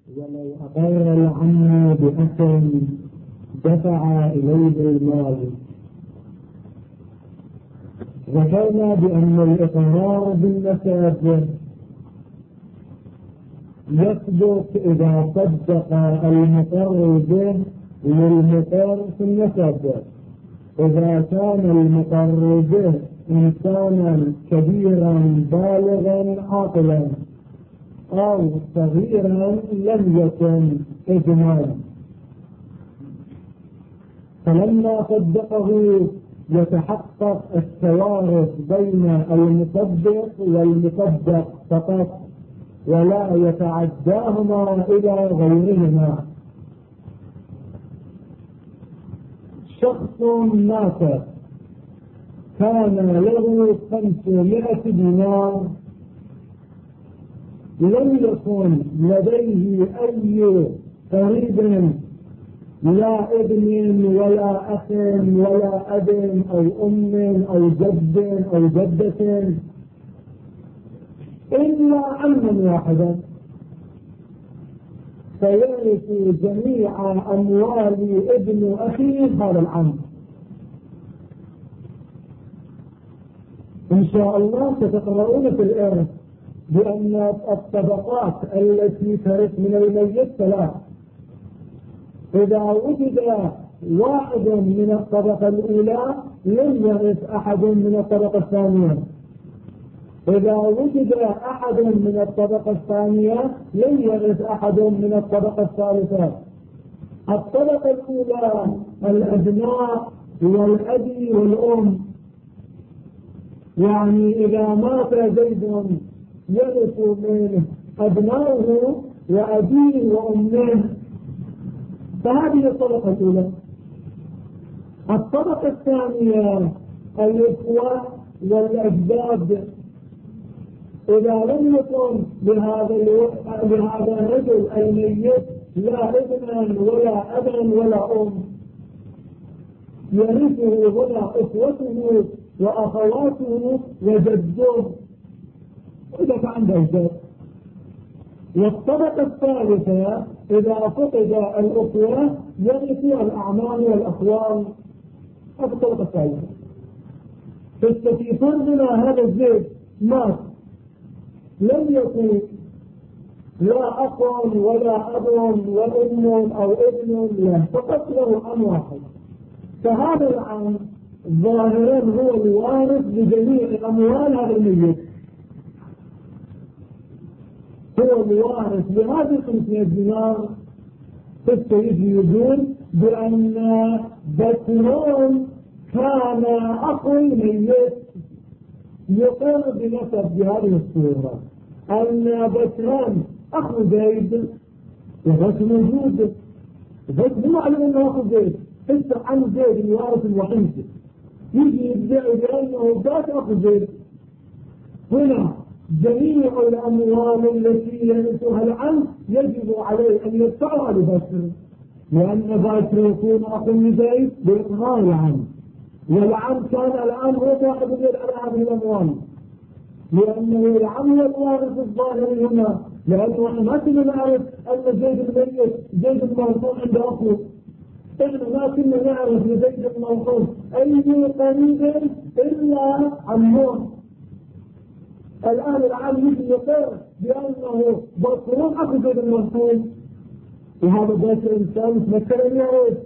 ولو أقر العم بأخ دفع إليه المال. ذكرنا بأن الإقرار بالنسب يثبت إذا صدق المقر به للمقر في النسب، إذا كان المقر به إنسانا كبيرا بالغا عاقلا أو صغيرا لم يكن إجمالا. فلما صدقه يتحقق التوارث بين المصدق والمصدق فقط، ولا يتعداهما إلى غيرهما. شخص مات كان له 500 دينار، لم يكن لديه أي قريب، لا ابن ولا أخ ولا أب أو أم أو جد أو جدة، إلا عما واحدا، فيرث جميع أموال ابن أخيه هذا العم. إن شاء الله ستقرؤون في الإرث بأن الطبقات التي ترث من الميت 3. إذا وجد واحد من الطبقة الأولى لم يرث أحد من الطبقة الثانية، إذا وجد أحد من الطبقة الثانية لم يرث أحد من الطبقة الثالثة. الطبقة الأولى الأبناء والأبي والأم، يعني إذا مات زيد يرث منه أبنائه وأبيه وأمه، فهذه الطبقة الأولى. الطبقة الثانية الإخوة والأجداد، إذا لم يكن لهذا الرجل الميت لا ابنا ولا أبا ولا أم، يرثه هنا إخوته وأخواته وجده إذا كان عنده أجداد. والطبقة الثالثة إذا فقد الأخوة يرث الأعمام والأخوال. هذه الطبقة الثالثة. في فرضنا هذا الزيت مات، لم يكن لا أخ ولا أب وأم أو ابن له، فقط له عم واحد، فهذا العم ظاهرا هو الوارث بجميع أموال هذا الميت، هو الوارث لهذه 500 دينار. فالسيد يقول بأن بكرون كان أخو الميت يقر بنسب بهذه الصورة، أن بكران أخو زيد وغير موجود، زيد ما علم أنه أخو زيد، حتى عن زيد الوارث الوحيد يجي يدعي بأنه ذات أخو زيد. هنا جميع الأموال التي يرثها العم يجب عليه أن يدفعها لبكر، لأن بكر يكون أخو لزيد بإقرار العم، والعم كان الآن هو صاحب اليد على هذه الأموال، لأنه العم هو الوارث الظاهر هنا، لأنه احنا ما كنا نعرف أن زيد الميت زيد الموصول عند أخوه، احنا ما كنا نعرف لزيد الموصول أي قريب إلا عمه. الآن العام يجي يقر بأنه بكرون أخو زيد الموصول، وهذا بكر إنسان يتمكن أن يعرف،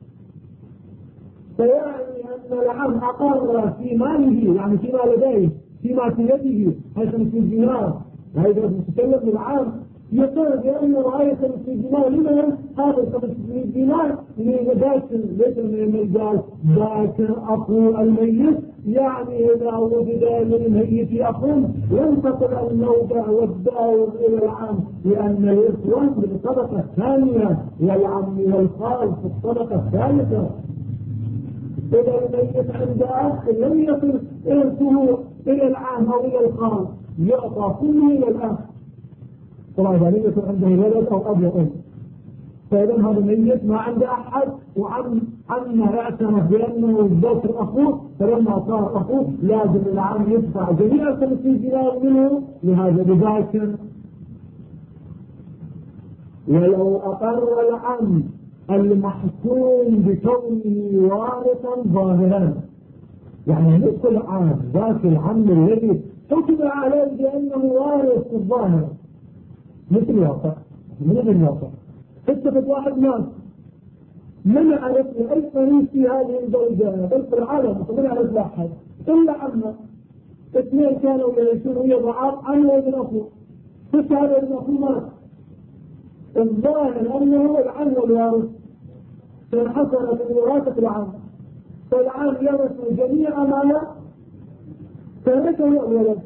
فيعني أن العم أقر في ماله، يعني فيما لديه فيما في يده هي 50 دينار، وهذا نتكلم بالعام يقر بأنه هاي 50 دينار لمن؟ هذا 50 دينار لباكر، ليس من المجال باكر أخو الميت، يعني إذا وجد للميت أخو ينتقل النوبة والدور إلى العام، لأن الإخوان بالطبقة الثانية والعم والخال في الطبقة الثالثة. إذا الميت عند أخ لم يصل إرثه إلى العام أو إلى الخال يعطى كله إلى الأخ، طبعا إذا لم يكن عنده ولد أو أب وأم، فإذا هذا الميت ما عنده أحد، وعمه اعترف بأنه الذكر أخوه، فلما صار أخوه لازم العام يدفع جميع 50 دينار منه لهذا بذاكر. ولو أقر العم المحكوم بكونه وارثا ظاهرا، يعني نصف العام ذاك العم الذي حكم عليه بأنه وارث في الظاهر مثل الواقع من الواقع. اتفق واحد مات من يعرف أي قريب في هذه البلدة بل في العالم من يعرف أحد إلا عمه. اثنين كانوا يعيشون ويا بعض عمه وابن أخوه، هذا ابن أخوه مات، الظاهر أنه العم والوارث فانحصر في وراثة العم، فالعم يرث جميع ما تركه الولد.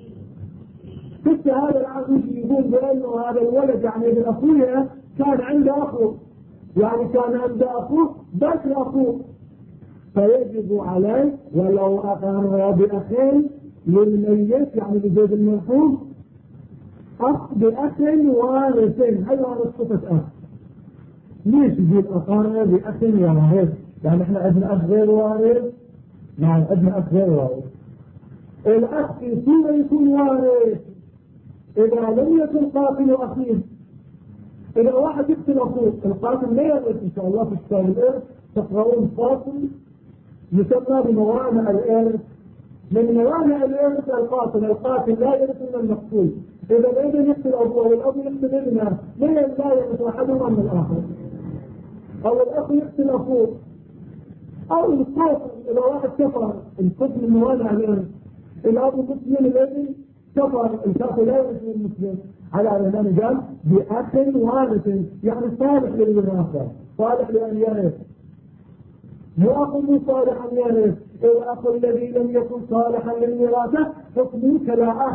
هذا العم يقول بأنه هذا الولد يعني ابن أخوه كان عنده أخوه، يعني كان عنده أخوه بس أخوه، فيجب عليه ولو أقر بأخين للميت يعني بزوج المرحوم أخ بأخ وارثين. هذا صفة أخ. ليش يقول أقر بأخ وارث؟ يعني احنا عندنا أخ غير وارث؟ نعم عندنا أخ غير وارث. الأخ فيما يكون وارث إذا لم يكن قاتل أخيه. إذا واحد يقتل أخوه القاتل لا يرث إن شاء الله في كتاب الإرث تقرؤون قاتل يسمى بموانع الإرث. من موانع الإرث القاتل لا يرث من المقتول. إذا الابن يقتل أبوه والأب يقتل ابنه لا يرث أحدهما من الآخر، أو الأخ يقتل أخوه، أو الكفر إذا واحد كفر الكفر من موانع الإرث. الأب مسلم الابن كفر الكافر لا يرث من المسلم على أن قال بأخ وارث يعني صالح للوراثة صالح لأن يرث. مو أخ مو صالح أن يرث. الأخ الذي لم يكن صالحا للوراثة حكمه كلا أخ،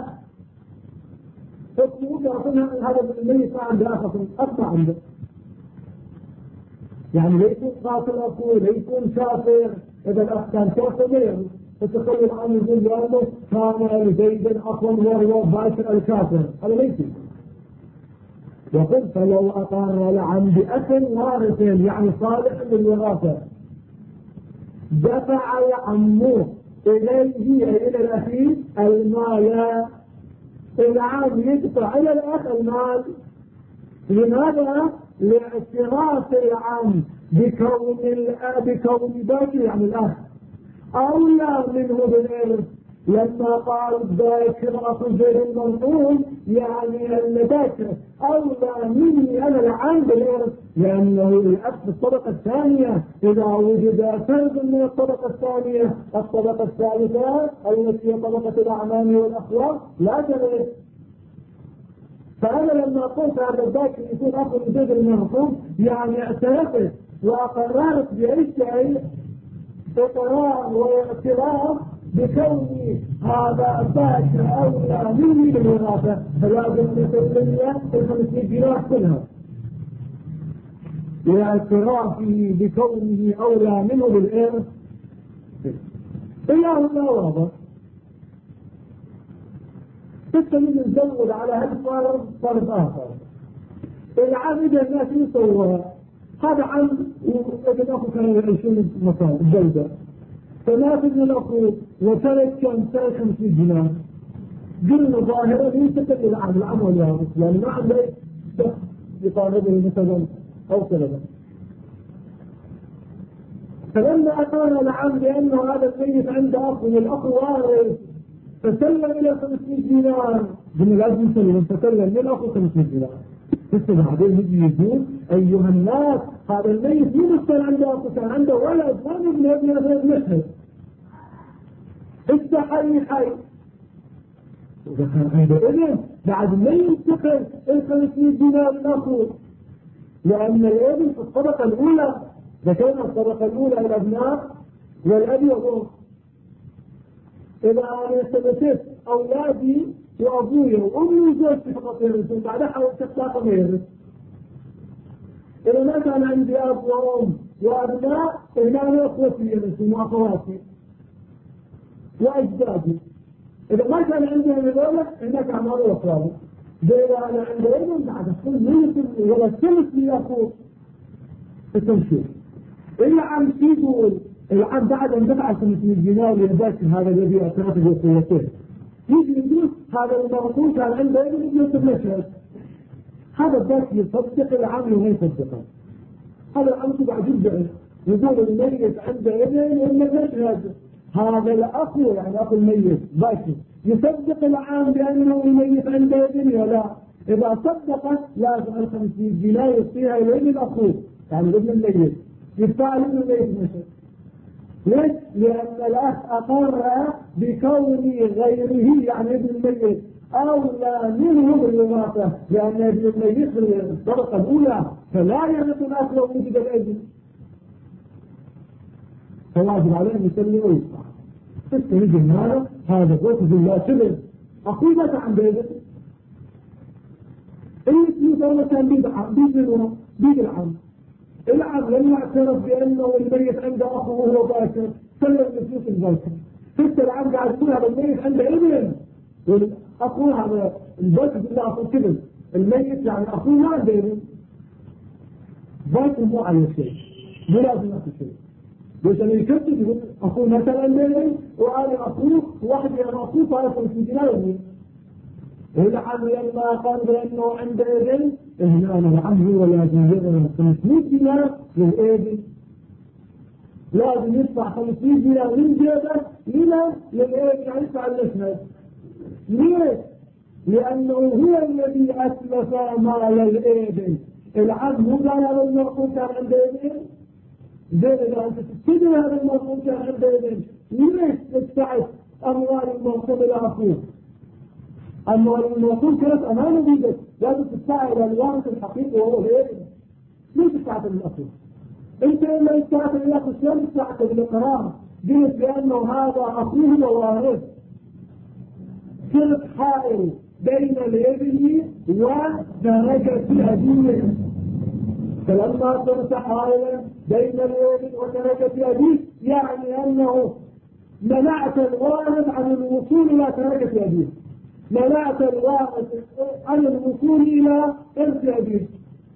حكمه كأخذنا هذا الميت ما عنده أخ أصلا عنده، يعني ليكون قاتل أخوه ليكون كافر. إذا الأخ كان كافر لا يرث. فتخيل عنه يقول لأنه كان لزيد أخا وهو باشر الكافر، هذا ليس. يقول فلو أقر العم بأخ وارث يعني صالح للوراثة دفع عمه إليه إلى الأخير المال. العم يدفع إلى الأخ المال. لماذا؟ لاعتراف العم بكون باقي يعني الأخ أولى منه بالإرث. لما قال ذاكر أخو زيد المرحوم يعني أن ذاكر أولى مني أنا العام بالإرث، لأنه الأخ في الطبقة الثانية. إذا وجد فرد من الطبقة الثانية الطبقة الثالثة التي هي طبقة الأعمام والأخوات لا ترث. فأنا لما قلت هذا الذاكر يكون أخو زيد المرحوم يعني اعترفت وأقررت بأي شيء إقرار واعتراف بكوني هذا الذاكر أولى مني بالوراثة، فلازم نسلم له 500 دينار كلها لاعترافه بكونه أولى منه بالإرث. إلا هنا واضح. من نزود على هالفرض فرض آخر. العام إذا الناس يصورها هذا عام ابن أخو كانوا يعيشون مكان الجودة، فمات ابن الأخو وترك كم 500 دينار. قلنا ظاهرة ينتقل العام والوارث يعني ما عنده شخص يطالبه مثلا أو كذا. فلما أقر العام بأنه هذا الميت عنده أخ والأخ وارث فسلم إلى 500 دينار. قلنا لازم يسلم فسلم للأخ 500 دينار. بس بعدين يجي يقول أيها الناس هذا الميت مو كان عنده أخو كان عنده ولد ما نبني ابن مشهد حي إذا كان عنده ابن بعد ما ينتقل 500 دينار الأخو، لأن الابن في الطبقة الأولى ذكرنا الطبقة الأولى الأبناء والأب والأم. إذا أنا ثبتت أولادي وأبويا وأمي وزوجتي فقط يرثون بعدها حاولت أخلاق ما يرث. إذا ما كان عندي أب وأم وأبناء هنا أخوتي يرثون وأخواتي وأجدادي. إذا ما كان عندي هذول هناك أعمال أخرى. إذا أنا عندي ابن بعد كل ميت ولا ثلث لي أخوه التمشير. العم يقول العم بعد أن دفع 500 دينار لذاكر هذا الذي اعترف بقوته يجي يقول هذا المرحوم كان عنده ابن مشهد هذا بس يصدق العام وما يصدقه. هذا العام بعد يدعي يقول الميت عنده ابن وإنه يشهد. هذا الأخ يعني أخو الميت باكي يصدق العام بأنه الميت عنده ابن ولا؟ إذا صدقت لازم 500 دينار يعطيها إلى الأخوه يعني ابن الميت يدفع ابن الميت مثلا. ليش؟ لأن الأخ أقر بكون غيره يعني ابن الميت أولى منه بالوراثة، لأن ابن الميت في الطبقة الأولى فلا يرث الأخ لو وجد الابن، فواجب عليه أن يسلم ويدفع. تستهج النار هذا وقف الله شبه أخوه متى عن بيته اللي صار كان بيد العم. العم لما اعترف بأنه الميت عنده أخوه وهو باكر سلم نفوس الباكر. حتى العم قاعد يقول هذا الميت عنده ابن أخوه هذا الباكر بالله أخوه كذب الميت يعني أخوه ما عنده ابن باكر مو على شيء مو لازم نفس الشيء. بس أنا يكتب يقول أخوه مثلا ابن وأنا أخوه واحد يعني أخوه فأخوه في جناية. العم لما قال بأنه عنده ابن هنا العم هو لازم يدفع 500 دينار للابن، لازم يدفع 500 دينار من جيبه للابن يعني يدفع المشهد. ليش؟ لأنه هو الذي أسلف مال الابن. العم هو قال هذا المرحوم كان عنده ابن زين إذا أنت تبتدي هذا المرحوم كان عنده ابن ليش تدفع أموال المرحوم إلى أخوه؟ أما الموصول كانت أمانة بيدك لازم تدفع إلى الوارث الحقيقي وهو الابن. ليه تدفع للأخوه؟ أنت إلا تدفع للأخوه شلون تدفع بالإقرار؟ قلت بأنه هذا أخوه ووارث. صرت حائل بين الابن وتركة أبيه. فلما صرت حائلا بين الابن وتركة أبيه يعني أنه منعت الوارث عن الوصول إلى تركة أبيه، منعت الوارث عن الوصول إلى إرث أبيه.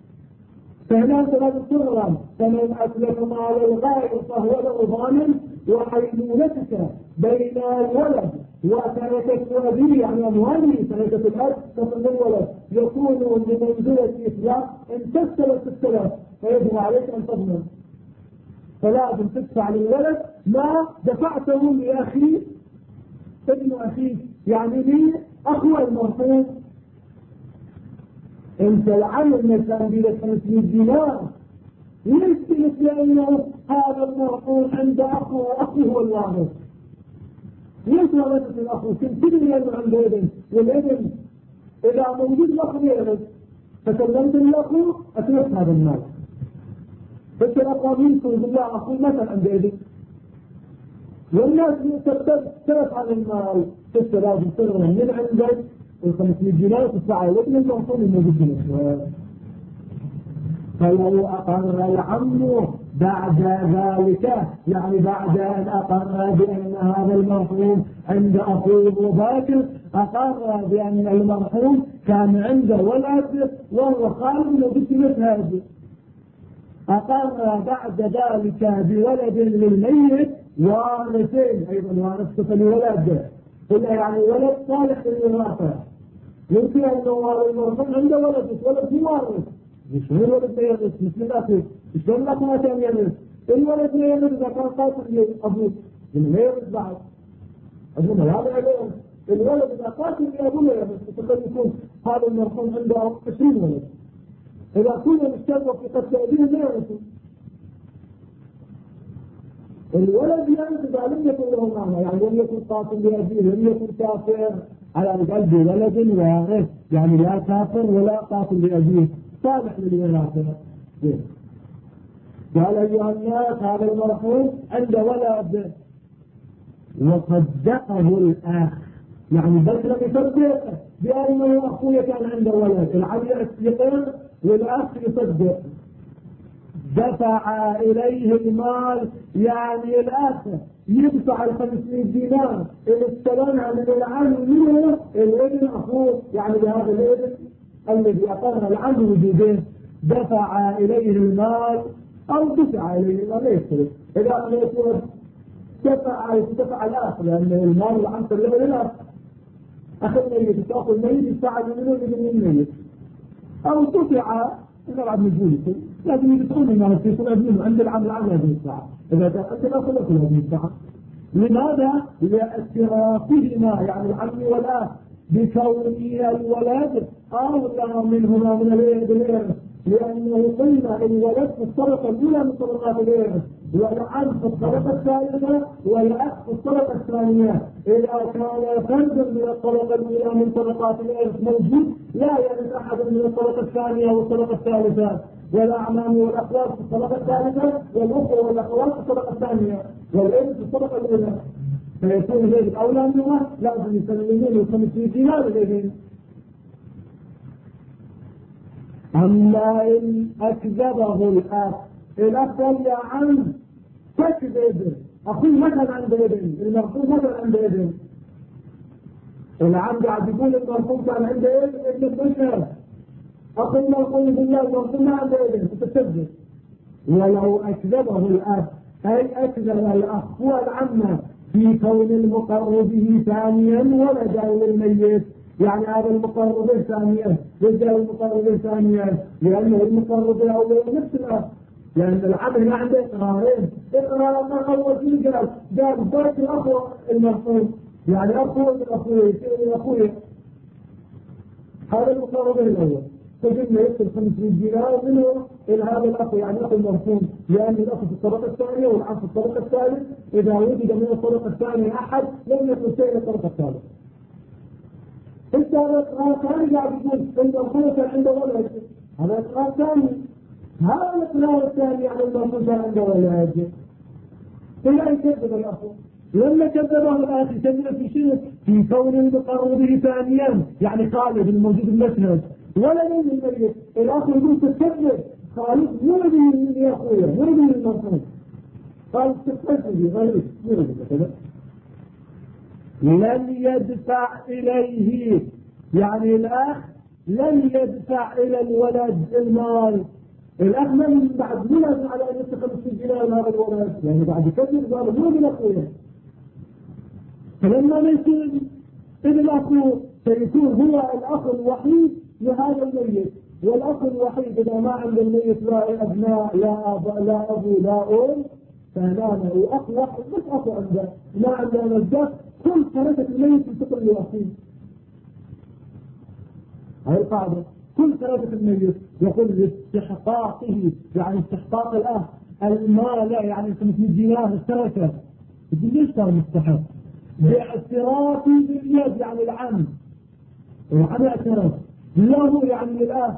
فهنا أنت لازم تغرم. فمن أسلف مال الغائب فهو له ضامن. وحيلولتك بين الولد وتركة أبيه يعني أمواله تركة الأب فمن الولد يكون بمنزلة إسلام إن تسلت الثلاث فيجب عليك أن تضمن. فلازم تدفع للولد ما دفعته لأخي ابن أخيك يعني لي أخو المرحوم. انت العمل مثلا بيدك 500 دينار ليش قلت لأنه هذا المرحوم عنده أخو وأخوه هو الوارث؟ ليش ورثت الأخو؟ كنت تدري لأنه عنده ابن والابن إذا موجود الأخو يرث فسلمت الأخو أتلف هذا المال. بس الأخوة منكم بالله أخو مثلا عنده ابن والناس تلف عن المال بس لازم تغرم من عندك ال 500 دينار تدفعها لابن المرحوم الموجود بالنسبة. فلو أقر العم بعد ذلك يعني بعد أن أقر بأن هذا المرحوم عند أخوه باكر أقر بأن المرحوم كان عنده ولد وهو خالد وبنت مثل أقر بعد ذلك بولد للميت وارثين أيضا وارثة لولد قلنا يعني ولد صالح للوراثة. يمكن أنه هذا المرحوم عنده ولد بس ولد مو وارث مش هو الولد ما يرث مثل الأخ شلون الأخ ما كان يرث؟ الولد ما يرث إذا كان قاتل لأبوه ما يرث بعد أبوه هذا عليه. الولد إذا قاتل لأبوه لا يرث فقد يكون هذا المرحوم عنده 20 ولد إذا كنا نشتغل في قتل أبيه ما يرث. الولد يرث إذا لم يكن له معنى يعني لم يكن قاتل لأبيه لم يكن كافر على قلب ولد وارث يعني لا كافر ولا قاتل لأبيه صالح للوراثة. قال أيها الناس هذا المرحوم عند ولد وصدقه الأخ يعني بس لم يصدق بأنه أخوه كان عنده ولد العم يقر والأخ يصدق دفع إليه المال يعني الأخ يدفع 500 دينار اللي استلمها من العم منه الابن أخوه يعني بهذا الابن الذي أقر العم وجوده دفع إليه المال أو دفع إليه المال لا يختلف. إذا لم يكون دفع الأخ لأن المال العم سلمه للأخ أخذ الميت تأخذ الميت يدفع منه لابن الميت أو دفع العم يقول لازم يدخلون الناس يكون أبنه عند العم لازم يدفع إذا كان عند الأخ الأخ لازم يدفع. لماذا؟ لاشتراكهما يعني العم والأخ بكونه الولد أولى منهما من الإرث، لأنه قلنا الولد في الطريقة الأولى من طرقات الإرث، والعم في الطريقة الثالثة والأخ في الطريقة الثانية. إذا كان فرد من الطريقة الأولى من طرقات الإرث موجود لا يرث أحد من الطريقة الثانية والطريقة الثالثة، والأعمام والأخوات في الطريقة الثالثة والأخوة والأخوات في الطريقة الثانية والإرث في الطريقة الأولى، فيكون ذلك أولى منهما لازم يسلمون ال500 دينار إليهم. أما إن أكذبه الأخ يا عم تكذب أخوه مثلا عند ابن المرحوم مثلا عند ابن العم قاعد يقول المرحوم كان عند ابن البشر أخو المرحوم بالله المرحوم ما عند ابن تكذب. ولو أكذبه الأب أي أكذب الأخ والعم في كون المقر به ثانيا ولدا للميت، يعني هذا المقر به ثانيا يرجع المقر به ثانيا لأنه المقر به أول نفس الأخ، لأن العم ما عنده إقرارين، إقرار ما أول شيء قال بارك الأخو المرحوم يعني أخوه من أخوه هذا المقر به الأول، فقلنا يكتب 500 دينار منه إلى هذا الأخ يعني أخو المرحوم، لأن الأخ في الطريقة الثانية والعم في الطريقة الثالث، إذا وجد من الطريقة الثانية أحد لم يكن شيء الطريقة الثالث. انت هذا اقرار ثاني قاعد يقول ان المرحوم كان عنده ولد، هذا اقرار ثاني، هذا الاقرار الثاني يعني المرحوم كان عنده ولد، فلا يكذب الأخ. لما كذبه الأخ يكذب في شنو؟ في كون المقر به ثانيا يعني خالد الموجود المسند ولا من الميت، الأخ يقول تكذب خالد مو يريد يا أخويا مو يريد المرحوم، قال تكذب غير مو يريد كذا. لن يدفع إليه يعني الأخ لن يدفع إلى الولد المال، الأخ من بعد ولد على أن يتخذ السجلان هذا الولد يعني بعد كذب قال مو من أخويا، فلما يصير ابن أخوه سيكون هو الأخ الوحيد لهذا الميت، والأخ الوحيد إذا ما عند الميت لا أبناء لا أبو لا أم فهنا له أخ واحد بس أخو عنده ما عنده نجاة كل تركة الميت تنتقل لأخيه. هاي القاعدة كل تركة الميت يقول لاستحقاقه يعني استحقاق الأخ المال يعني 500 دينار التركة ليش صار مستحق؟ باعترافه باليد يعني العم العم اعترف له يعني للأخ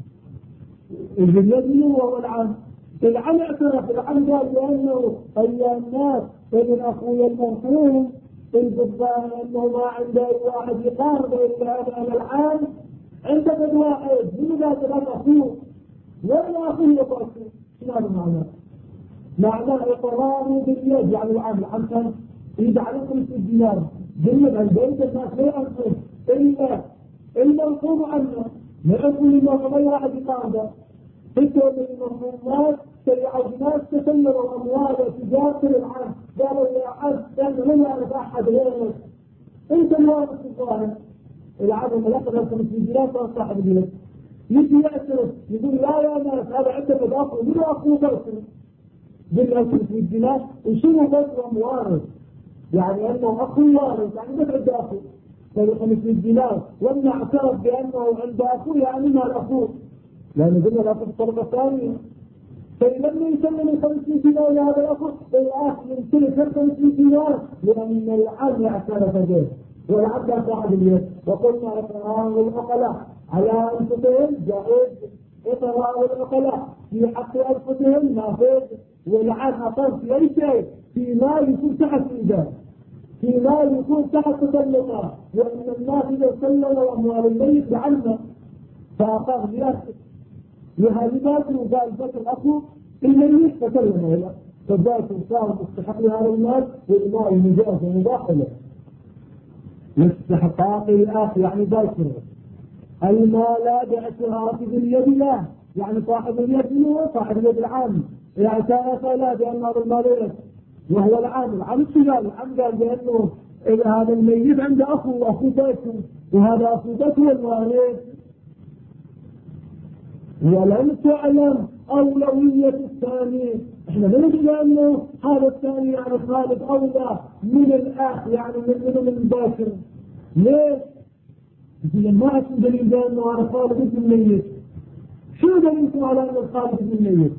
اليد هو العم العم اعترف العم قال لأنه أي الناس ابن أخوي المرحوم البطان أنه ما عنده واحد يقارب إلا أنا العام عنده قد واحد من قال ثلاث أخوه ولا أخوه يقرأ شنو هذا معناه؟ معناه إقراره باليد يعني العام كان يدعلكم في الديار جنب البيت الناس لا يعرفون إلا المرحوم عنه ما يقول الله أي واحد يقاربه حتى من المرحومات سيعوا الناس تسلموا أموال تجارة العام قالوا يا عم لأنه لا يعرف أحد غيرك أنت الوارث الظاهر العالم لقد لكم في البلاد صار صاحب البلاد يجي يعترف يقول لا يا ناس هذا عنده مضاف من أخوه بس بالأسر في البلاد وشنو بس وارث يعني أنه أخو وارث يعني بس عنده أخو فلقم في البلاد وأن اعترف بأنه عنده أخو يعني ما الأخوه لأنه قلنا الأخو في الطريقة الثانية فلما يسلم 50 دينار لهذا الأخ الأخ يمتلك 50 دينار لأن العم اعترف به والعبد صاحب اليد. وقلنا إقرار العقلاء على أنفسهم جائز، إقرار العقلاء في حق أنفسهم نافذ، والعم أقر في أي شيء في مال يكون تحت إيده في مال يكون تحت تسلمه، وأن الناس إذا سلموا أموال الميت بعلمه فأقر بأخذ لهذه وقال بس الأخو الميت فسلمه له فذاك صار مستحق لهذا المال والمال مجاز ومداخله لاستحقاق الأخ يعني ذاكره المال باعتراف باليد له يعني صاحب اليد هو صاحب اليد العام اعترف له بأن هذا المال وهو العام العام الشمال العام قال بأنه إذا هذا الميت عنده أخو وأخو بيته وهذا أخو بيته هو الوارث ولم تعلم أولوية الثاني. احنا نجد أنه هذا الثاني يعني خالد أولى من الأخ، يعني من الباكر. ليش؟ إذا ما أسم دليل بأنه هذا خالد ابن الميت. شو دليلكم على أن الخالد ابن الميت؟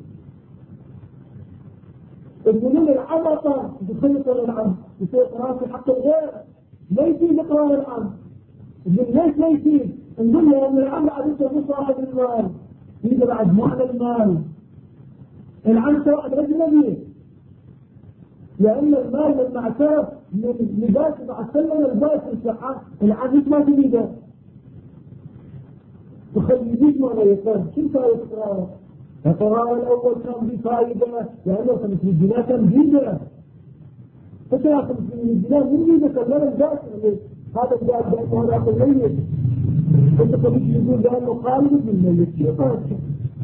الظلم العبطة بخلط العم يصير قرار في حق الغير، ما يصير بقرار العم. ليش ما يصير؟ نقول له أن العم بعد يصير صاحب المال، يجي بعد معنى المال. العم سواء رجل، لأن المال لما اعترف من لباس مع سلم الباس الصحة العم ما تريده تخليك ولا يقرر. شو فائدة إقراره؟ القرار الأول كان بفائدة لأنه 500 دينار كان جيدة. فتأخذ 500 دينار من جيدة كلام الباكر. هذا الجاد بأنه هذا أقل ميت. أنت قبل يقول بأنه خالد من الميت. كيف هذا؟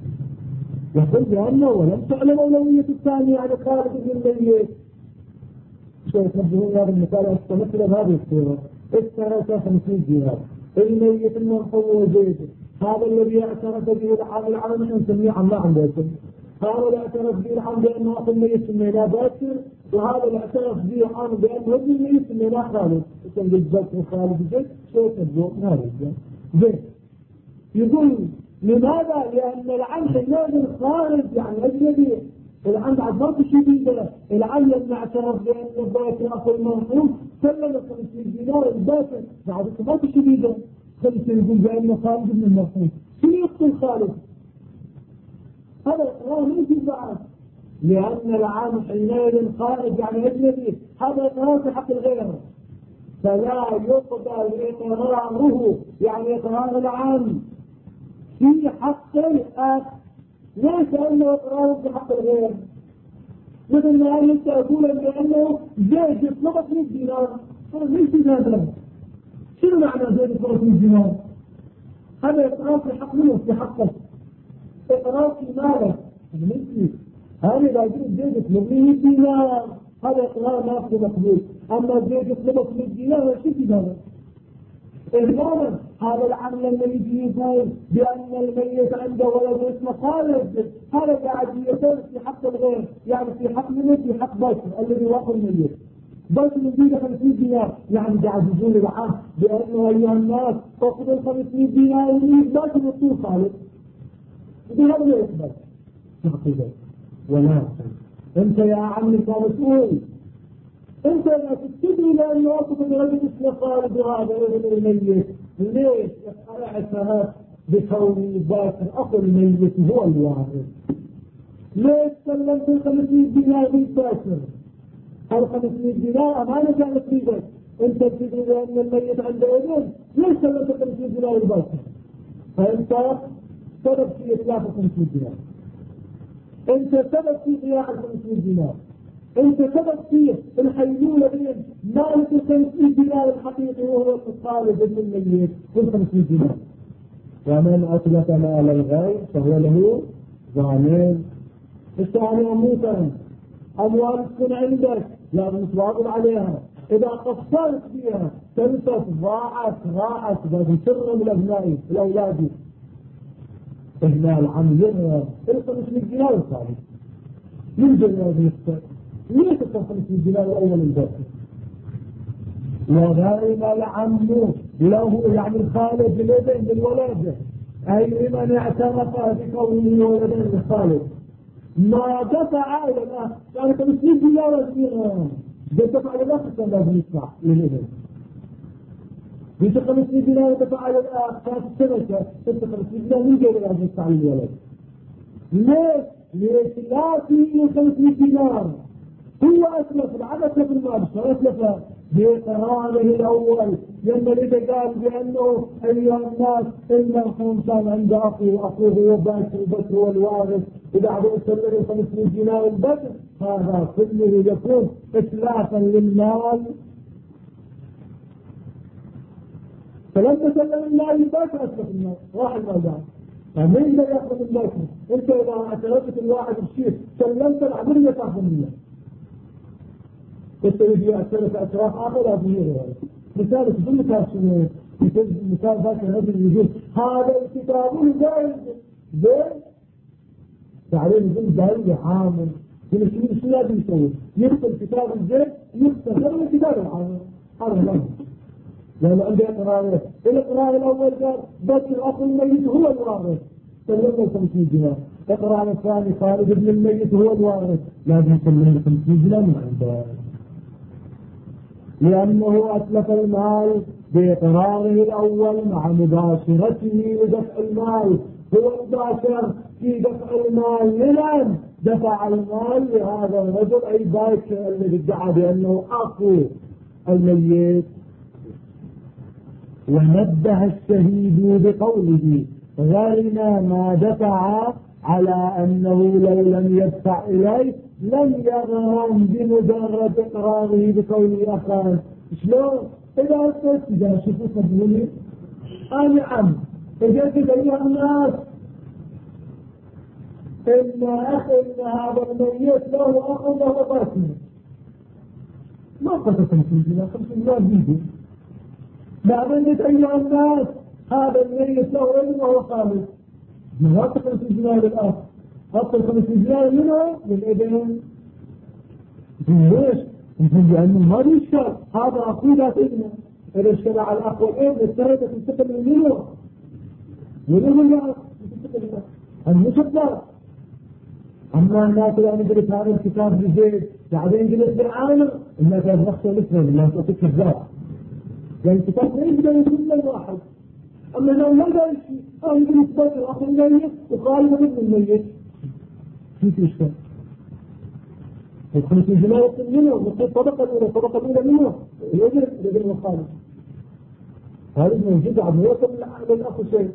يقول بأنه ولم تعلم أولوية الثاني يعني خالد من الميت. شو يتنبهون هذا المثال أستمثل بهذه الصورة. السنة 500 دينار، الميت المنصور زيد، هذا الذي اعترف به العام العام نسميه عم لا عم باكر. هذا اللي اعترف به العام بانه اخو الميت سميناه باكر، وهذا اللي اعترف به العام بانه ابن الميت سميناه خالد. اسم باكر خالد زيد شو تبدو هذا زين. يقول لماذا؟ لان العم حينئذ خالد يعني اجنبي. العم بعد ما في شديده، العم لما اعترف بان باكر اخو المرحوم سلم 500 دينار الباكر بعد ما في شديده. خلص يقول بأنه خالد من المرحوم. شو يقتل خالد؟ هذا إقرار ما يجي بعد، لأن العام حينئذ خالد يعني أجنبي. هذا إقرار في حق الغير، فلا يقبل إقراره يعني إقرار العام في حق الأخ. ليس أنه إقرار في حق الغير. مثل ما أنت أقول بأنه زيد يطلبك 100 دينار، ليس هذا. شنو معنى زيد يطلبك 100 دينار؟ هذا إقرار في حق منه في حقك، إقرار في مالك. هذا إذا قلت زيد يطلب 100 دينار هذا إقرار ما في مقبول. أما زيد يطلبك 100 دينار شو في هذا؟ إهمالا. هذا العمل الذي يجي يقول بأن الميت عنده ولد اسمه خالد، هذا قاعد يقول في حق الغير، يعني في حق منه في حق بشر الذي وقع الميت. بس من دين 500 دينار يعني قاعد يقول العام بأنه أيها الناس تأخذ ال 500 دينار ويجيب باش الرسول خالد. بهذا لا يقبل تعقيده. ولكن أنت يا عمي كمسؤول، أنت لا تستدعي لأنه أصبح رجل اسمه خالد وهذا رجل الميت. ليش؟ اعترف بكون باكر أخو الميت هو الوارث. ليش سلمت ال 500 دينار للباكر؟ هل 500 دينار أمانة كانت في بيت؟ أنت تدري بأن الميت عنده ابن، ليش سلمت 500 دينار للباكر؟ فأنت سبب في إتلاف 500 دينار. أنت سبب في ضياع 500 دينار. أنت سبب في الحيلولة بين مالك 500 دينار الحقيقي وهو الخالد ابن الميت كل 500 دينار. ومن أتلف مال الغير فهو له ضامن. الثاني أموتا أموال تكون عندك لازم تواظب عليها. إذا قصرت فيها تنفت ضاعت راحت لازم ترغم لأبنائي لأولادي. إهمال عملية ال 500 دينار الثاني من جنة نفسه ليش ال 500 دينار الأول الباقي؟ وغير العم له يعني الخالد الابن بالولادة، أي من اعترف بكونه ولدا للخالد ما دفع إلى الأخ. يعني 500 دينار دفع إلى الأخ كان لازم يدفع للابن. بيت 500 دينار دفع إلى الأخ كانت الشبكة 500 دينار من غير لازم يدفع للولد. ليش؟ لإتلافه 500 دينار. هو أسلف العدد أسلف المال، شو أسلفه؟ بإقراره الأول. لما إذا قال بأنه أيها الناس المرحوم كان عنده أخوه هو بكر والوارث، إذا عدو يسلم 500 دينار البكر، هذا كله يكون إتلافا للمال. فلما سلم المال البكر أسلف المال، راح المال ده. فمين لا يأخذ البكر؟ أنت إذا اعترفت الواحد الشيء سلمت العملية تأخذ منه. انت يجي اعترف اعتراف اخر لازم يغير. مثال في مثال شنو؟ مثال ذاك الرجل يقول هذا الكتاب جائز زين تعليم يقول ده عامل شو لازم يسوي؟ يكتب كتاب الزيت يكتب غير كتاب العامل هذا لا، لأنه عنده إقرارات. الإقرار الأول قال بس الأخ الميت هو الوارث سلمه 50 دينار. الإقرار الثاني خالد ابن الميت هو الوارث لازم يسلمه 50 دينار من عنده، لأنه أتلف المال بإقراره الأول مع مباشرته ودفع المال. هو مباشر في دفع المال لمن؟ دفع المال لهذا الرجل أي باكر الذي ادعى بأنه أخو الميت. ونبه الشهيد بقوله غرم ما دفع على أنه لو لم يدفع إليه لم يغرم بمجرد إقراره بقوله أخاه. شلون؟ إذا أردت إذا شوفوا تقولي أنا عم إجيت أيها الناس إن هذا الميت له أخ له باكر ما قصة 50 دينار 50 دينار بيجي بعدين أيها الناس هذا الميت له ابن وهو خالد ما أعطي 50 دينار للأخ، أعطي 50 دينار منه للابن. ليش؟ يقول لأنه ما بيشتغل هذا أخوه ذات ابنه، إذا اشتغل على الأخ والابن الثلاثة تنتقل من منه والابن لا تنتقل منه المشبه. أما الناس اللي ندرس هذا الكتاب بزيد بعدين جلس بالعالم إنها كانت نفسه مثله لما تعطيك كذاب، يعني الكتاب ما يقدر يكون من واحد. أما لو ما قال شيء يجلس بس الأخ الميت وخالد ابن الميت كيف يشتغل؟ يدخل في جماعة منه ويقول الطبقة الأولى منه يجلس لابن الخالد. خالد موجود عم يوصل للأخ شيء.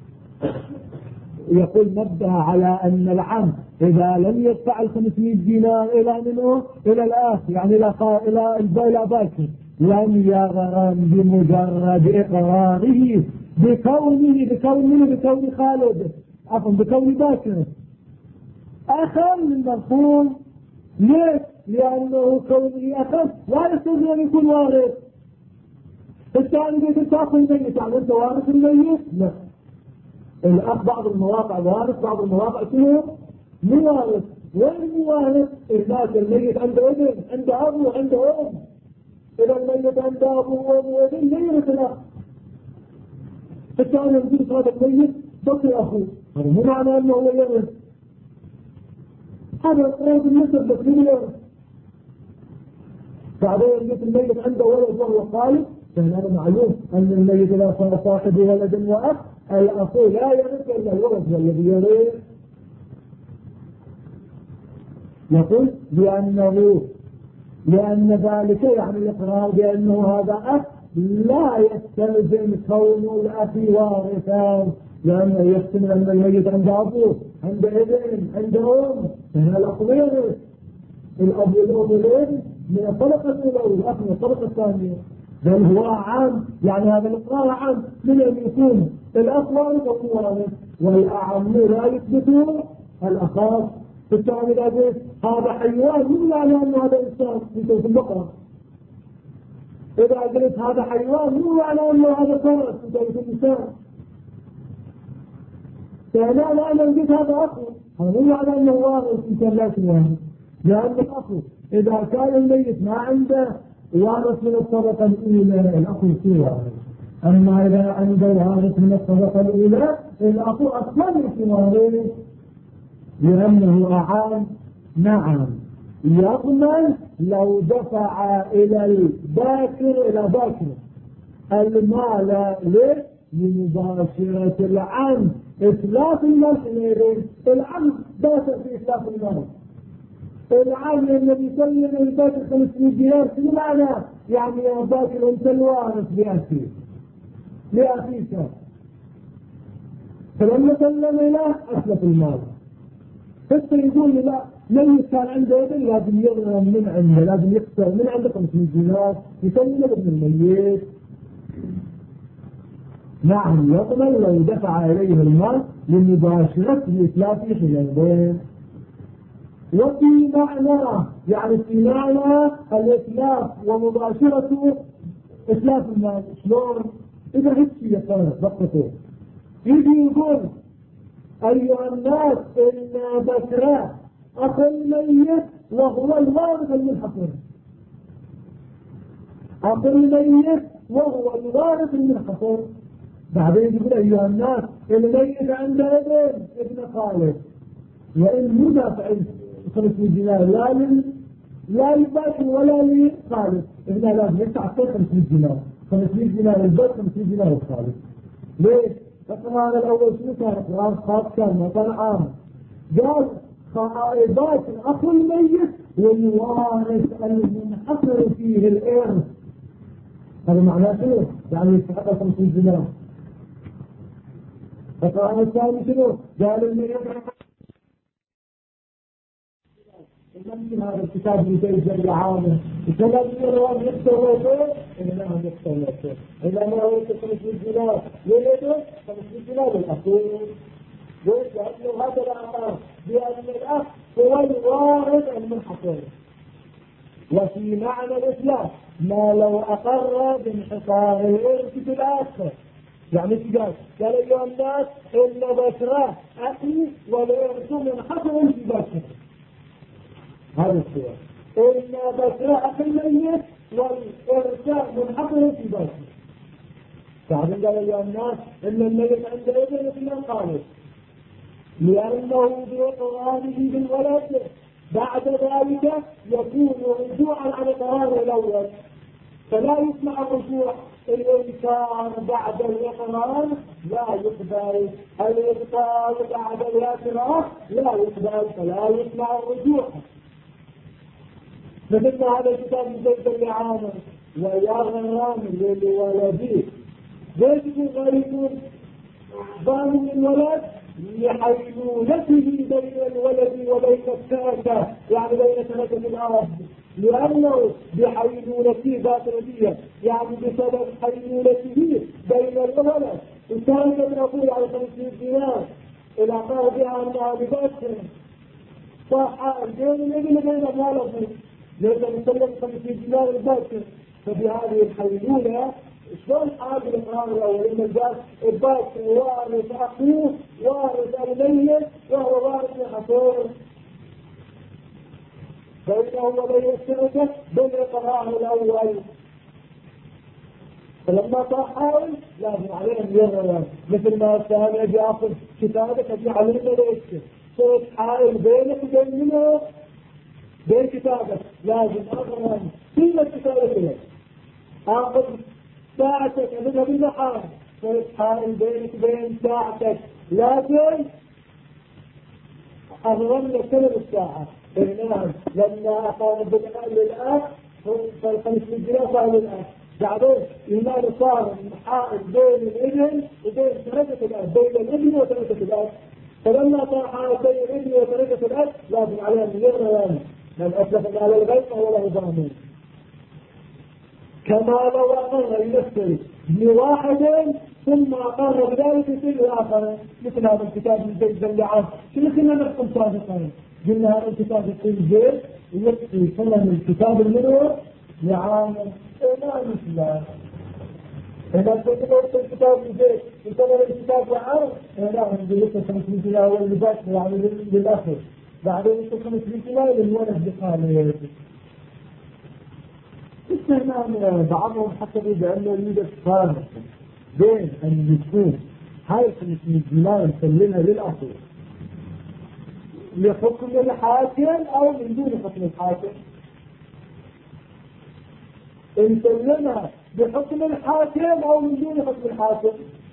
يقول نبه على أن العم إذا لم يدفع 500 دينار إلى منه إلى الأخ يعني إلى باكر لم يغرم بمجرد إقراره بكون خالد عفوا بكون باكر أخا من مرحوم. ليش؟ لأنه كونه أخا لا يستطيع أن يكون وارث. الثاني قلت تأخذ الميت يعني أنت وارث الميت؟ لا، الأخ بعض المواقع وارث بعض المواقع شنو؟ مو وارث. وين مو وارث؟ الناس الميت عنده ابن عنده أبو عنده أم، إذا الميت عنده أبو وأم وابن لا يرث الأخ. الثاني يقول هذا الميت بقي أخوه، هذا مو معنى أنه هو يرث، هذا قريب النسب بس مو يرث. بعدين يجي الميت عنده ولد وهو خالد، فهذا معلوم أن الميت إذا صار صاحب ولد وأخ الأخ لا يرث إلا الولد والذي يرث. يقول لأن ذلك يعني الإقرار بأنه هذا أخ لا يستلزم كون الأخ وارثا، لأنه يحتمل أن الميت عند أبوه عند ابن عند أم، فهنا الأخ لا يرث. الأب والأم والابن من الطبقة الأولى والأخ من الطبقة الثانية، بل هو عام. يعني هذا الإقرار عام من أن يكون الأخ وارث أو وارث، والأعم لا يثبت الأخاص. بالتالي إذا قلت هذا حيوان مو معنى أنه هذا إنسان في سورة البقرة. إذا قلت هذا حيوان مو معنى أنه هذا فرس في سورة النساء. فهنا أنا قلت هذا أخو هذا مو معنى أنه وارث إنسان لا شيء، لأن الأخو إذا كان الميت ما عنده وارث من الطبقة الأولى الأخو يصير وارث، أما إذا عنده وارث من الطبقة الأولى الأخو أصلا يصير وارث لأنه أعان. نعم يضمن لو دفع إلى باكر المال لمباشرة العم إتلاف المال حينئذ. العم دافع في إتلاف المال. العم الذي يسلم الباكر 500 دينار شنو معنى؟ يعني يا باكر أنت الوارث لأخيك، فلما سلم له أتلف المال. حتى يقول لي لا من كان عنده ابن لازم يغرم من عنده، لازم يخسر من عنده 500 دينار يسلم ابن الميت. نعم يضمن لو دفع إليه المال لمباشرته إتلافه حينئذ. وفي معنى يعني في معنى الإتلاف ومباشرته إتلاف المال. شلون؟ إذا هيك شيء صارت ضبطته يجي يقول أيها الناس إن بكر أخو الميت وهو الوارث المنحصر. أخو الميت وهو الوارث المنحصر. بعدين يقول أيها الناس الميت عنده ابن خالد، وإن مو دافع 500 دينار لا لباكر ولا لخالد، هنا لازم يدفع 500 دينار، 500 دينار الباكر 500 دينار الخالد. ليش؟ القرآن الأول شنو كان؟ القرآن خاص كان ما كان عام. قال باكر أخو الميت والوارث المنحصر فيه الإرث. هذا معناه شنو؟ يعني يستحق 500 دينار. القرآن الثاني شنو؟ قال الميت ممكن هذا الكتاب يتجد لعامه الكلام يروان يكتب له إنه يكتب له إذا ما هو 500 دينار ليلته 500 دينار الأخير. ليش؟ لأنه هذا الأمر بأن الأخ هو الوارث المنحصر. وفي معنى الإسلام ما لو أقر بانحصار الإرث في الآخر. يعني قال أيها الناس إن بكر أخي والإرث منحصر في بكر. هذا السؤال إن بكر أخي الميت والإرث منحصر في بكر. بعدين قال أيها الناس إن الميت عند ابن ابن خالد لأنه بإقراره بالولد بعد ذلك يكون رجوعا على قرار الأول، فلا يسمع الرجوع. الإنكار بعد الإقرار لا يقبل، الإبطال بعد الاعتراف لا يقبل، فلا يسمع الرجوع. مثل هذا الكتاب من زيد اللعانة ويغرم للولدين ليش يكون ضامن الولد لحيلولته بين الولد وبين التركة، يعني بين تركة الأرض، لأنه بحيلولته ذات نبيه، يعني بسبب حيلولته بين الولد وكان نقول على 500 دينار إلى قال بها أنها ببكر صح بين الابن وبين الولد ليس نسلم 500 دينار الباكر. فبهذه الحيلولة شلون حاجة الإقرار الأول؟ إن الجاس الباكر وارث أخوه وارث الميت وهو وارث لحصور بينه وبين الشركة بالإقرار الأول. فلما طاحوا لازم عليهم يغرر مثل ما الثاني أجي أخذ كتابك أجي علمنا ليش صوت حائل بينك وبين منه بين كتابك لازم أغرر كل كتابك لك أخذ ساعتك أبدها بالمحام صوت حائل بينك وبين ساعتك لكن أغررنا كل الساعة. نعم لما أقام بالمحام للأخ فالخمس دينار صار للأخ. بعدين إيمان صار حائل بين الابن وبين تركة الأب، بين الابن وتركة الأب. فلما صار حائل بين الابن وتركة الأب لازم عليهم يغرر من أسلف على الغيب فهو له ضامن. كما لو أقر لنفسه بواحد ثم أقر بذلك في الآخر مثل هذا الكتاب من زيد اللعان. شنو كنا نحكم سابقا؟ قلنا هذا الكتاب يقول زيد يكفي ثمن الكتاب المنور لعام لا مثله. إذا كنت قلت الكتاب زيد وثمن الكتاب لعام لا نقول لك 500 دينار واللباس يعني للأخر بعدين يكون 500 دينار للولد بقاله. استهنان بعضهم حتى بأنه يوجد فارق بين أن يكون هاي 500 دينار نسلمها للأخير لحكم الحاكم أو من دون حكم الحاكم. نسلمها بحكم الحاكم أو من دون حكم الحاكم.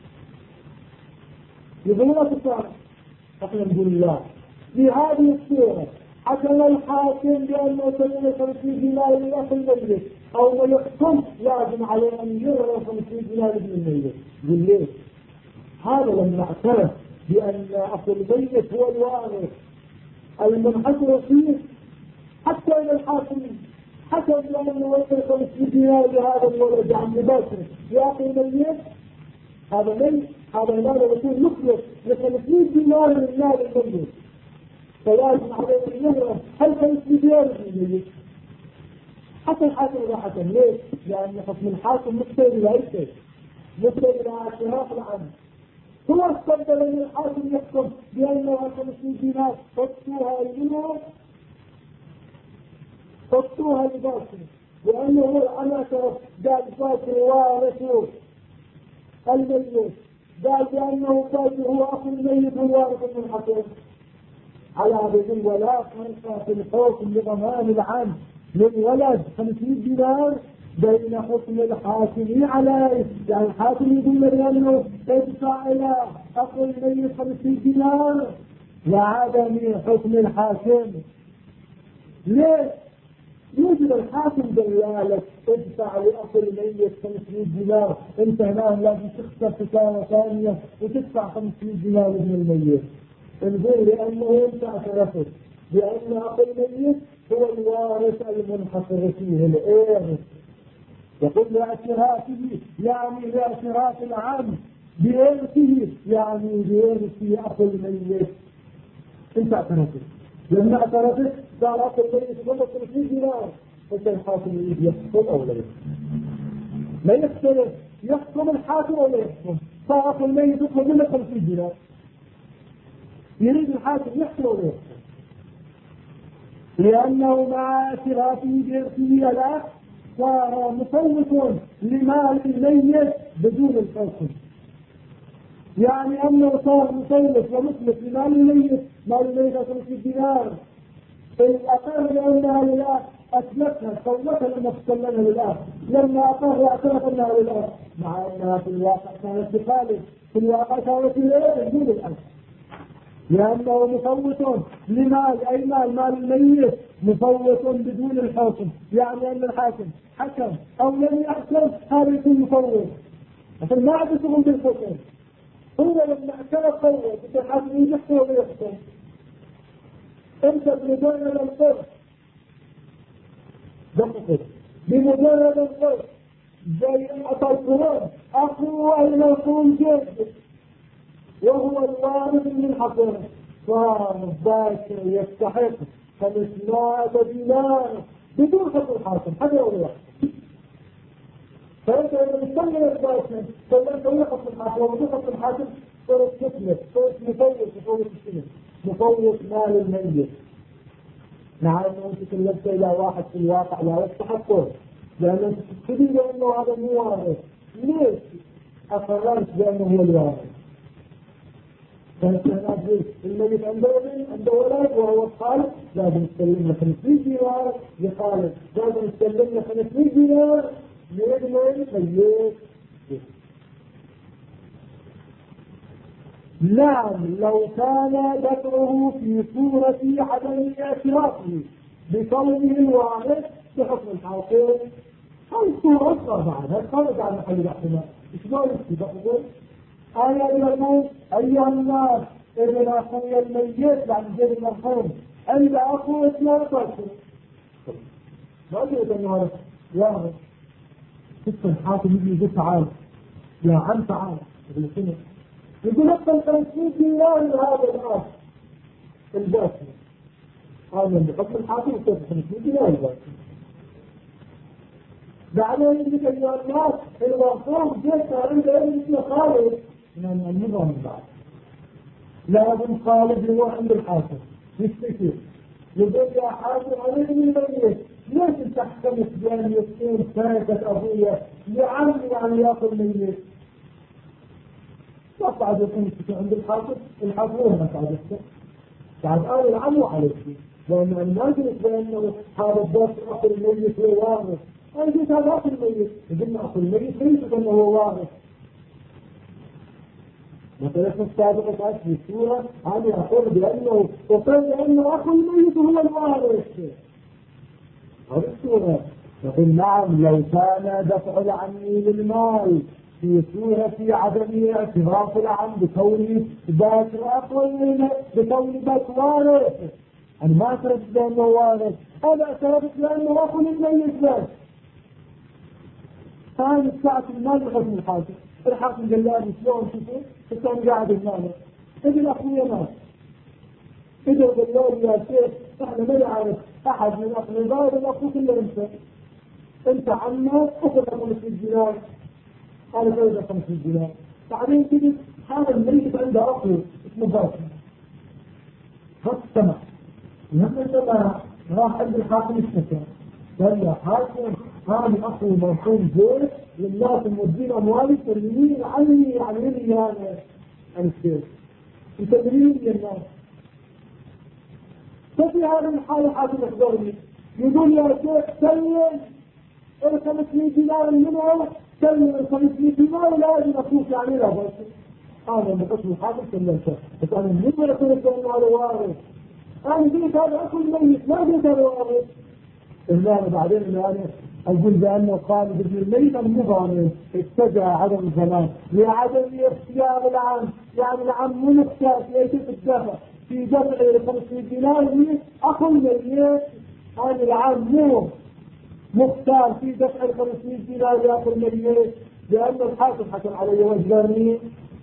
يقولون تصالح حكم نقول الله في هذه الصورة حكم الحاكم بأنه سلم 500 دينار للأخ الميت أو ما يحكم لازم عليه أن يغرر 500 دينار لابن الميت. يقول ليه؟ هذا لما اعترف بأن أخو الميت هو الوارث المنحصر فيه حتى إلى الحاكم حكم بأنه وصل 500 دينار لهذا الولد عن بكر يا أخي الميت هذا ميت هذا المال يكون مخلص ل 500 دينار من المال الميت فلازم عليه أن يغرر هل 500 دينار الميت حتى الحاكم إذا حكم. ليش؟ لأن حكم الحاكم مقتضي لأي شيء، مقتضي إلى اعتراف العمل. هو استبدل ان الحاكم يحكم بانه 50 دينار حطوها لباكر، لانه هو الاعتراف قال باكر وارث الميت، قال بانه باكر هو اخو الميت والوارث المنحصر. على هذا ولا فرق في الحكم لضمان العام للولد 50 دينار بين حكم الحاكم عليه، يعني الحاكم يقول بانه ادفع الى اخو الميت 50 دينار وعدم حكم الحاكم. ليش؟ يوجد الحاكم دلالك ادفع لاخو الميت 500 دينار، انت هنا لازم تخسر خساره ثانيه وتدفع 500 دينار من الميت. نقول لانه انت اعترفت بان اخو الميت هو الوارث المنحصر فيه الارث، يقول لاعترافه يعني لاعتراف العام بارثه يعني بارث اخو الميت. انت اعترفت، لما اعترفت قال اخو الميت والله 500 دينار، انت الحاكم يريد يحكم او لا يحكم؟ ما يختلف، يحكم الحاكم ولا يحكم؟ فاخو الميت يطلب منه 50 دينار، يريد الحاكم يحكم ولا يحكم؟ لانه مع اعترافه بارثه الاخ صار مفوت لمال الميت بدون الحكم، يعني انه صار مفوت ومثلث لمال الميت، مال الميت 50 دينار، الاقر لانها للاخ اثبتها فوتها لما تسلمها للاخ، لما اقر اعترف انها للاخ، مع انها في الواقع كانت تخالف، في الواقع كانت بدون الاخ، لانه مفوت لمال اي مال الميت مفوت بدون الحكم، يعني ان الحاكم حكم او لم يحكم هذا يكون مفوت، عشان ما عاد يشتغل بالحكم. هو لما اعترف فوت الحاكم يحكم ولا يحكم؟ انت بمجرد القرب دقيق، بمجرد القرب زي القرآن اخوه المرحوم جد وهو الوارث المنحصر، صار باكر يستحق 500 دينار بدون حكم الحاكم حتى لو يحكم. فانت لما تستمر الباكر فانت ولا حكم الحاكم وبدون حكم الحاكم صرت تسلك، صرت مفوت السنة، مفوت مال الميت، مع انه انت تكلمت الى واحد في الواقع لا يستحقه، لان انت تدري بانه هذا مو وارث. ليش اقررت بانه هو الوارث؟ فانت هنا تقول الميت عنده ولد وهو الخالد لازم تسلم له 500 دينار لخالد، لازم تسلم له 500 دينار لابن الميت. نعم لو كان ذكره في صورة عدم اعترافه بكونه الوارث بحكم الحاكم، هذه صورة أخرى بعدها خارج عن محل الاحتمال. شلون يقول آية يقول أيها الناس ابن أخوي الميت يعني جد المرحوم عند أخوه 12 ما قلت أنه وارث. شفت الحاكم يجي يقول تعال يا عم تعال يقول أكثر 50 دينار لهذا الناس الباقي، هذا من بحكم الحاكم يصير 50 دينار الباقي. بعدين يجي أيها الناس المرحوم جيت عنده ابن اسمه خالد من النظام بعد، لازم خالد يروح عند الحاكم يشتكي يقول يا حاكم أنا ابن الميت ليش انت حكمت بأن يكون تركة أبويا لعمي يعني ياكل الميت؟ ما قاعد يكون عند الحاكم هو ما قاعد يحكم، قاعد قال العم عليك، لأن الناس بأنه هذا الدرس أخو الميت هو وارث، أنا قلت هذا أخو الميت، قلنا أخو الميت ليس أنه هو وارث. مثلا السابقة كانت في السورة هذه أقول بأنه وقال بأنه أخو الميت هو الوارث، هذه السورة يقول نعم لو كان دفع العم للمال في صورة عدم اعتراف العم بكونه باكر أقوى منه بكون باكر وارث، أنا ما اعترفت بأنه وارث، أنا اعترفت بأنه أخو الميت بس. هذه الساعة المال بحكم الحاكم، الحاكم قال لي شلون شلون قاعد المال ابن أخويا مات، إذا قال لي يا شيخ احنا ما نعرف أحد من أقرباء الأخوك إلا أنت عمه أخذ 50 دينار، قال كذا 50 دينار، بعدين تجي هذا الميت عنده أخو اسمه باكر فاستمع. لما سمع راح عند الحاكم اشتكى قال يا حاكم هذا أخو مرحوم زيد لله تمدين أموالي تمنين عني يعني هذا عن السير وتمنين للناس. ففي هذا الحال حاكم يحضرني يقول يا شيخ سلم ال 500 دينار منه سلم ال 500 دينار لازم أخوك يعني لا بس أنا بقسم الحاكم سلمته بس أنا من أقول لك هذا وارث أنا قلت هذا أخو الميت ما قلت هذا وارث. إلا بعدين أنا أقول بأنه خالد بن الميت المضامن اتجه عدم الزمان لعدم اختيار العام يعني العام مو مختار في أي شيء الدفع في دفع 500 دينار أخو الميت هذا العام مو مختار في دفع 500 دينار لأخو الميت لأن الحاكم حكم علي وجبرني.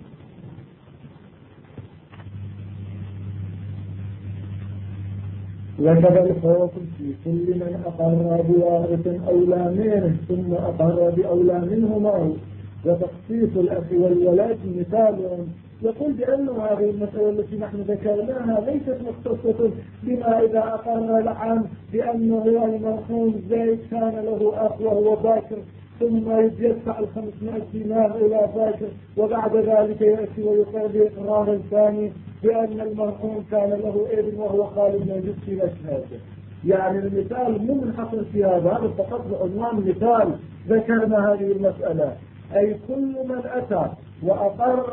وكذا الحكم في كل من أقر بوارث أولى منه ثم أقر بأولى منهما. وتخصيص الأخ والولد مثال يقول بأنه هذه المسألة التي نحن ذكرناها ليست مختصة بما إذا أقر العام بأنه المرحوم زيد كان له أخ وهو باكر ثم يدفع 500 دينار إلى باكر وبعد ذلك يأتي ويقر بإقرار الثاني بأن المرحوم كان له ابن وهو خالد موجود في مشهده. يعني المثال مو منحصر في هذا فقط بعنوان مثال ذكرنا هذه المسألة. أي كل من أتى وأقر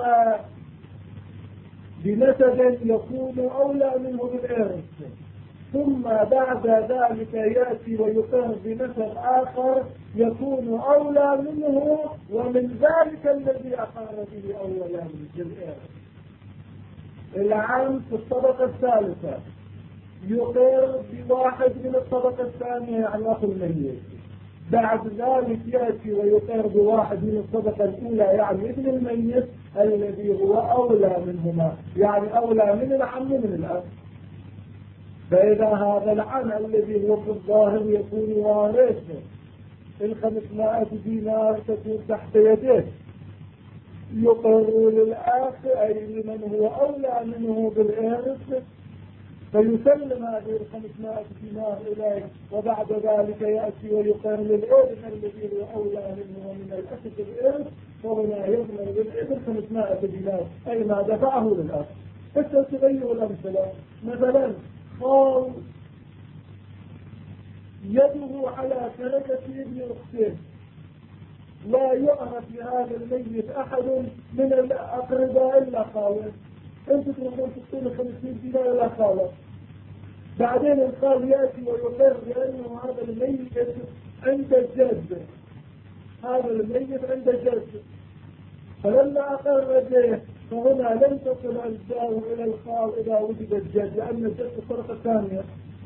بنسب يكون أولى منه بالإرث ثم بعد ذلك يأتي ويقر بنسب آخر يكون أولى منه ومن ذلك الذي أقر به أولا بالإرث. العام في الطبقة الثالثة يقر بواحد من الطبقة الثانية يعني أخو الميت بعد ذلك يأتي ويقر بواحد من الطبقة الأولى يعني ابن الميت الذي هو أولى منهما يعني أولى من العم من الأب. فإذا هذا العم الذي هو في الظاهر يكون وارثا 500 دينار تكون تحت يده يقر للآخ أي لمن هو أولى منه بالإرث فيسلم هذه 500 دينار إليه وبعد ذلك يأتي ويقر للابن الذي هو أولى منه ومن الأخ بالإرث فهنا يضمن للابن 500 دينار أي ما دفعه للأخ. تغير الأمثلة مثلا قال يده على تركة ابن أخته لا يعرف لهذا الميت أحد من الأقرباء إلا خالد أنت تقول تقول 50 دينار إلا خالد. بعدين الخال يأتي ويقر بأنه هذا الميت عند الجد هذا الميت عند الجد فلما أقر به فهنا لم تصل أجزاءه إلى الخال إذا وجد الجد لأن الجد الطريقة الثانية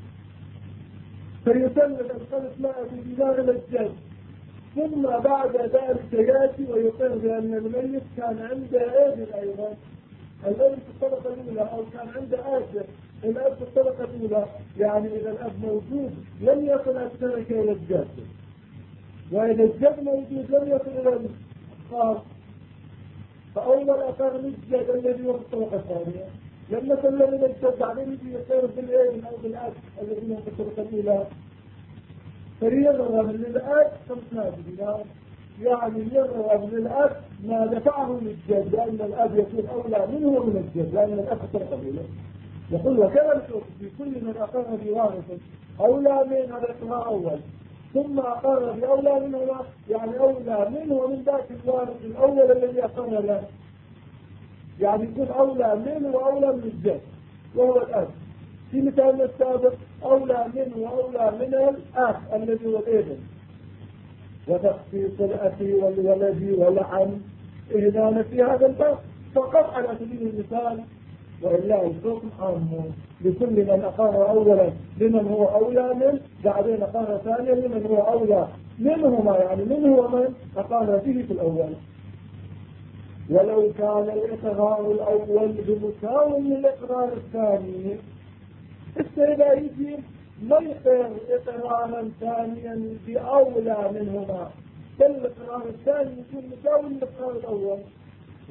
فيسلم 500 دينار إلى الجد ثم بعد ذلك يأتي ويقر بأن الميت كان عنده ابن أيضا الأب في الطبقة الأولى أو كان عنده آخر الأب في الطبقة الأولى يعني إذا الأب موجود لم يصل التركة إلى الجد وإذا الجد موجود لم يصل إلى الخال فأول أقر للجد الذي هو في الطبقة الثانية لما سلم إلى الجد بعدين يجي يقر بالابن أو بالأب الذي هو في الطبقة الأولى فيرغب للأب 500 دينار يعني يرغب للأب ما دفعه للجد لأن الأب يكون أولى منه ومن الجد لأن الأب طرق إليه. يقول وكذا الحكم في كل من أقر بوارث أولى من هذا الإقرار أول ثم أقر بأولى منه يعني أولى منه ومن ذاك الوارث الأول الذي أقر له يعني يكون أولى منه وأولى من الجد وهو الأب. في مثال السابق أولى منه وأولى من الأخ الذي هو الابن. وتخصيص الأخ والولد والعم إهدان في هذا الباب فقط على سبيل المثال وإلا الحكم عام لكل من أقر أولا لمن هو أولى منه بعدين أقر ثانيا لمن هو أولى منهما يعني منه ومن أقر به في الأول. ولو كان الإقرار الأول بمساو للإقرار الثاني إذا يجي ما يقر إقرارا ثانيا بأولى منهما بل الإقرار الثاني يكون مساوي للإقرار الأول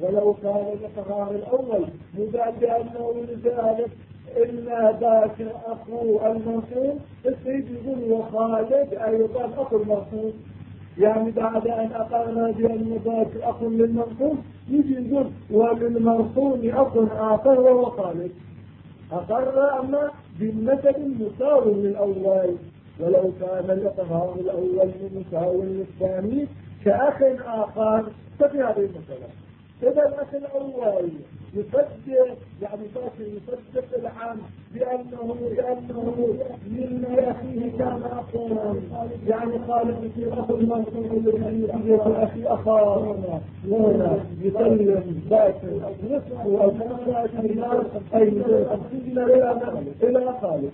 ولو كان الإقرار الأول مدعى بأنه لذلك إن ذاك أخو المرحوم السيد يقول وخالد أيضا أخو المرحوم، يعني بعد أن أقرنا بأن ذاك أخ للمرحوم يجي يقول وللمرحوم أخ آخر وهو خالد، أقر أما بالنسب مساو للأول، ولو كان الإقرار الأول مساو للثاني كأخ آخر ففي هذه المسألة إذا الأخ الأول يصدق يعني باكر يصدق العام بأنه من أخيه كان أخوه، يعني خالد في أخو المنصور الذي يصير الأخي أخاه هنا يسلم باكر نصف أو 15 دينار أي 250 دينار إلى خالد،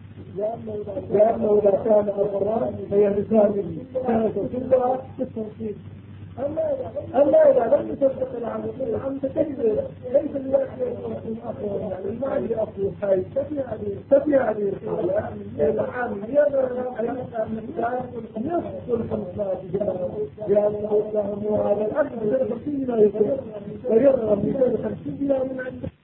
لأنه إذا كان أخرى هي مثال كانت كلها بالتنصيب. أما إذا لم يصدق العام تكذب ليس الواحد يكون أخوه، يعني المعنى أخوه هاي تفي هذه الحالة العام يرى الإنسان نصف الخمسات لأنه على الأكثر 50 دينار يكون ويرى 250 دينار من عنده.